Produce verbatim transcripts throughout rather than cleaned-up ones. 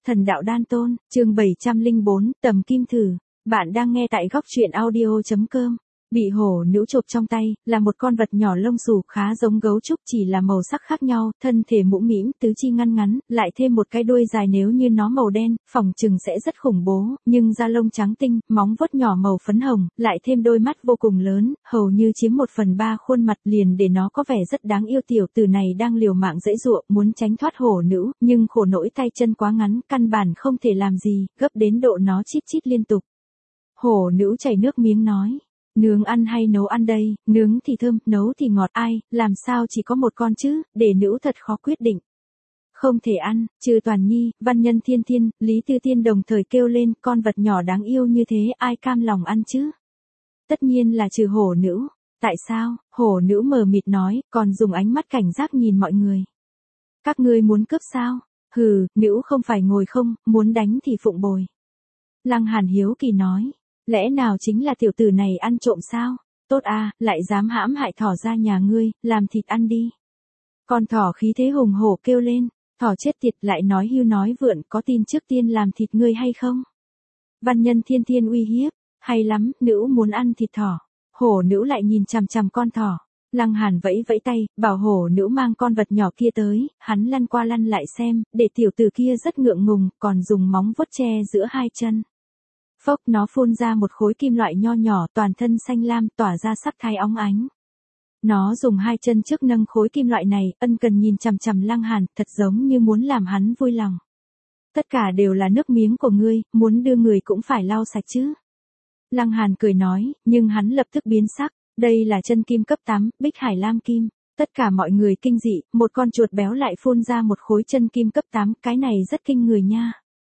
Thần đạo đan tôn, chương bảy trăm lẻ bốn, tầm kim thử. Bạn đang nghe tại góc truyện audio chấm com. Bị hổ nữ chộp trong tay, là một con vật nhỏ lông xù khá giống gấu trúc, chỉ là màu sắc khác nhau, thân thể mũm mĩm, tứ chi ngăn ngắn, lại thêm một cái đuôi dài, nếu như nó màu đen, phỏng chừng sẽ rất khủng bố, nhưng da lông trắng tinh, móng vuốt nhỏ màu phấn hồng, lại thêm đôi mắt vô cùng lớn, hầu như chiếm một phần ba khuôn mặt, liền để nó có vẻ rất đáng yêu. Tiểu tử này đang liều mạng giãy giụa, muốn tránh thoát hổ nữ, nhưng khổ nỗi tay chân quá ngắn, căn bản không thể làm gì, gấp đến độ nó chít chít liên tục. Hổ nữ chảy nước miếng nói: Nướng ăn hay nấu ăn đây, nướng thì thơm, nấu thì ngọt, ai, làm sao chỉ có một con chứ, để nữ thật khó quyết định. Không thể ăn, trừ Toàn Nhi, Văn Nhân Thiên Thiên, Lý Tư Tiên đồng thời kêu lên, con vật nhỏ đáng yêu như thế ai cam lòng ăn chứ. Tất nhiên là trừ hổ nữ. Tại sao? Hổ nữ mờ mịt nói, còn dùng ánh mắt cảnh giác nhìn mọi người. Các ngươi muốn cướp sao? Hừ, nữ không phải ngồi không, muốn đánh thì phụng bồi. Lăng Hàn hiếu kỳ nói. Lẽ nào chính là tiểu tử này ăn trộm sao? Tốt à, lại dám hãm hại thỏ ra nhà ngươi, làm thịt ăn đi. Con thỏ khí thế hùng hổ kêu lên, thỏ chết tiệt, lại nói hưu nói vượn, có tin trước tiên làm thịt ngươi hay không? Văn Nhân Thiên Thiên uy hiếp, hay lắm, nữ muốn ăn thịt thỏ. Hổ nữ lại nhìn chằm chằm con thỏ. Lăng Hàn vẫy vẫy tay, bảo hổ nữ mang con vật nhỏ kia tới, hắn lăn qua lăn lại xem, để tiểu tử kia rất ngượng ngùng, còn dùng móng vuốt che giữa hai chân. Phốc, nó phun ra một khối kim loại nho nhỏ, toàn thân xanh lam, tỏa ra sắc thái óng ánh. Nó dùng hai chân trước nâng khối kim loại này, ân cần nhìn chằm chằm Lăng Hàn, thật giống như muốn làm hắn vui lòng. Tất cả đều là nước miếng của ngươi, muốn đưa người cũng phải lau sạch chứ. Lăng Hàn cười nói, nhưng hắn lập tức biến sắc, đây là chân kim cấp tám, Bích Hải Lam Kim. Tất cả mọi người kinh dị, một con chuột béo lại phun ra một khối chân kim cấp tám, cái này rất kinh người nha.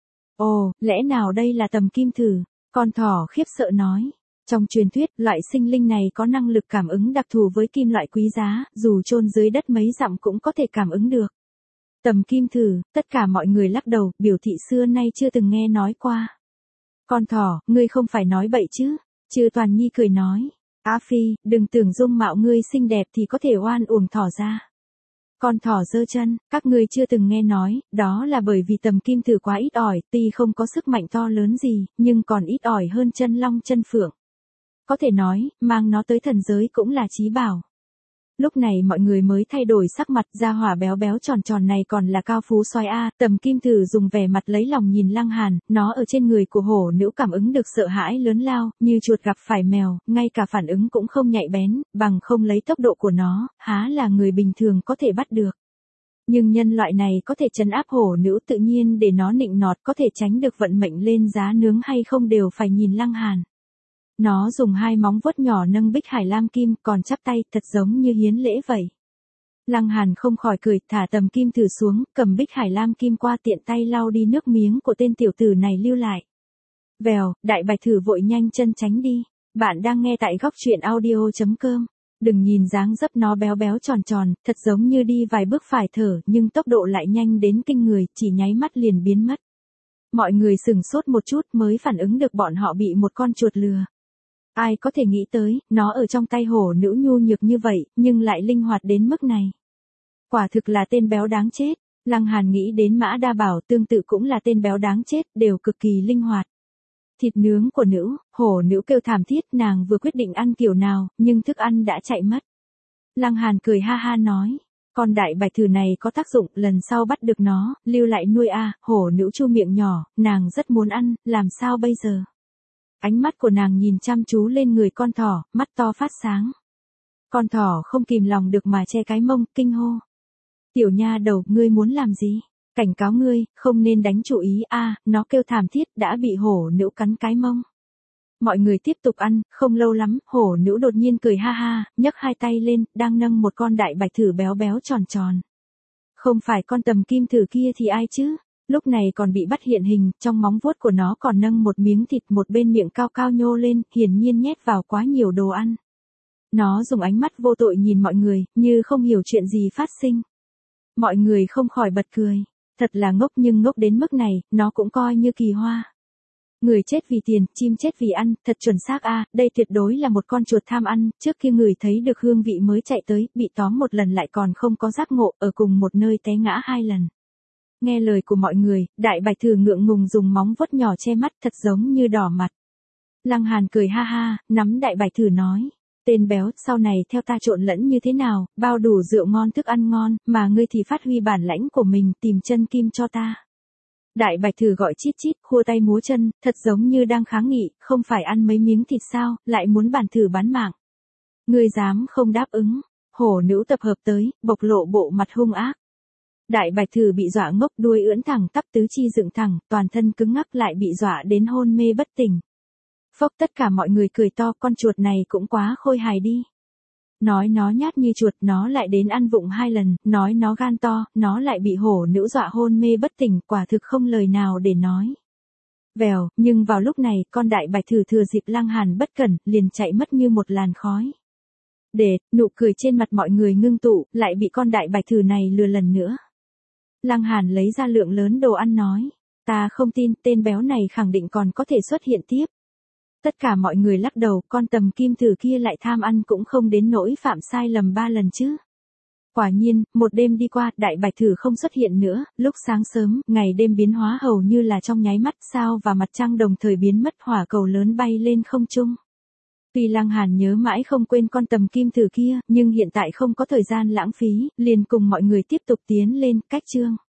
Ồ, lẽ nào đây là tầm kim thử? Con thỏ khiếp sợ nói. Trong truyền thuyết, loại sinh linh này có năng lực cảm ứng đặc thù với kim loại quý giá, dù chôn dưới đất mấy dặm cũng có thể cảm ứng được. Tầm kim thử, tất cả mọi người lắc đầu, biểu thị xưa nay chưa từng nghe nói qua. Con thỏ, ngươi không phải nói bậy chứ? Trừ Toàn Nhi cười nói. Á Phi, đừng tưởng dung mạo ngươi xinh đẹp thì có thể oan uổng thỏ ra. Con thỏ giơ chân, các ngươi chưa từng nghe nói, đó là bởi vì tầm kim thử quá ít ỏi, tuy không có sức mạnh to lớn gì, nhưng còn ít ỏi hơn chân long chân phượng. Có thể nói, mang nó tới thần giới cũng là chí bảo. Lúc này mọi người mới thay đổi sắc mặt, ra hỏa béo béo tròn tròn này còn là cao phú soái a. Tầm kim thử dùng vẻ mặt lấy lòng nhìn Lăng Hàn, nó ở trên người của hổ nữ cảm ứng được sợ hãi lớn lao, như chuột gặp phải mèo, ngay cả phản ứng cũng không nhạy bén, bằng không lấy tốc độ của nó, há là người bình thường có thể bắt được. Nhưng nhân loại này có thể trấn áp hổ nữ, tự nhiên để nó nịnh nọt, có thể tránh được vận mệnh lên giá nướng hay không đều phải nhìn Lăng Hàn. Nó dùng hai móng vuốt nhỏ nâng Bích Hải Lam Kim, còn chắp tay, thật giống như hiến lễ vậy. Lăng Hàn không khỏi cười, thả tầm kim thử xuống, cầm Bích Hải Lam Kim qua, tiện tay lau đi nước miếng của tên tiểu tử này lưu lại. Vèo, đại bạch thử vội nhanh chân tránh đi. Bạn đang nghe tại góc truyện audio chấm com. Đừng nhìn dáng dấp nó béo béo tròn tròn, thật giống như đi vài bước phải thở, nhưng tốc độ lại nhanh đến kinh người, chỉ nháy mắt liền biến mất. Mọi người sửng sốt một chút mới phản ứng được bọn họ bị một con chuột lừa. Ai có thể nghĩ tới, nó ở trong tay hổ nữ nhu nhược như vậy, nhưng lại linh hoạt đến mức này. Quả thực là tên béo đáng chết. Lăng Hàn nghĩ đến Mã Đa Bảo, tương tự cũng là tên béo đáng chết, đều cực kỳ linh hoạt. Thịt nướng của nữ, hổ nữ kêu thảm thiết, nàng vừa quyết định ăn kiểu nào, nhưng thức ăn đã chạy mất. Lăng Hàn cười ha ha nói, con đại bạch thử này có tác dụng, lần sau bắt được nó, lưu lại nuôi a. Hổ nữ chu miệng nhỏ, nàng rất muốn ăn, làm sao bây giờ? Ánh mắt của nàng nhìn chăm chú lên người con thỏ, mắt to phát sáng. Con thỏ không kìm lòng được mà che cái mông, kinh hô. Tiểu nha đầu, ngươi muốn làm gì? Cảnh cáo ngươi, không nên đánh chủ ý a. À, nó kêu thảm thiết, đã bị hổ nữ cắn cái mông. Mọi người tiếp tục ăn, không lâu lắm, hổ nữ đột nhiên cười ha ha, nhấc hai tay lên, đang nâng một con đại bạch thử béo béo tròn tròn. Không phải con tầm kim thử kia thì ai chứ? Lúc này còn bị bắt hiện hình, trong móng vuốt của nó còn nâng một miếng thịt, một bên miệng cao cao nhô lên, hiển nhiên nhét vào quá nhiều đồ ăn. Nó dùng ánh mắt vô tội nhìn mọi người, như không hiểu chuyện gì phát sinh. Mọi người không khỏi bật cười. Thật là ngốc, nhưng ngốc đến mức này, nó cũng coi như kỳ hoa. Người chết vì tiền, chim chết vì ăn, thật chuẩn xác a. À, đây tuyệt đối là một con chuột tham ăn, trước kia người thấy được hương vị mới chạy tới, bị tóm một lần lại còn không có giác ngộ, ở cùng một nơi té ngã hai lần. Nghe lời của mọi người, đại bạch thử ngượng ngùng dùng móng vuốt nhỏ che mắt thật giống như đỏ mặt. Lăng Hàn cười ha ha, nắm đại bạch thử nói. Tên béo, sau này theo ta trộn lẫn như thế nào, bao đủ rượu ngon thức ăn ngon, mà ngươi thì phát huy bản lãnh của mình, tìm chân kim cho ta. Đại bạch thử gọi chít chít, khua tay múa chân, thật giống như đang kháng nghị, không phải ăn mấy miếng thịt sao, lại muốn bản thử bán mạng. Ngươi dám không đáp ứng, hổ nữ tập hợp tới, bộc lộ bộ mặt hung ác. Đại bạch thử bị dọa ngốc, đuôi ưỡn thẳng, tắp tứ chi dựng thẳng, toàn thân cứng ngắc, lại bị dọa đến hôn mê bất tỉnh. Phốc, tất cả mọi người cười to, con chuột này cũng quá khôi hài đi. Nói nó nhát như chuột, nó lại đến ăn vụng hai lần, nói nó gan to, nó lại bị hổ nữ dọa hôn mê bất tỉnh, quả thực không lời nào để nói. Vèo, nhưng vào lúc này, con đại bạch thử thừa dịp Lăng Hàn bất cẩn, liền chạy mất như một làn khói. Để, nụ cười trên mặt mọi người ngưng tụ, lại bị con đại bạch thử này lừa lần nữa. Lăng Hàn lấy ra lượng lớn đồ ăn nói, ta không tin, tên béo này khẳng định còn có thể xuất hiện tiếp. Tất cả mọi người lắc đầu, con tầm kim thử kia lại tham ăn cũng không đến nỗi phạm sai lầm ba lần chứ. Quả nhiên, một đêm đi qua, đại bạch thử không xuất hiện nữa, lúc sáng sớm, ngày đêm biến hóa hầu như là trong nháy mắt, sao và mặt trăng đồng thời biến mất, hỏa cầu lớn bay lên không trung. Tuy Lăng Hàn nhớ mãi không quên con tầm kim thử kia, nhưng hiện tại không có thời gian lãng phí, liền cùng mọi người tiếp tục tiến lên, cách chương.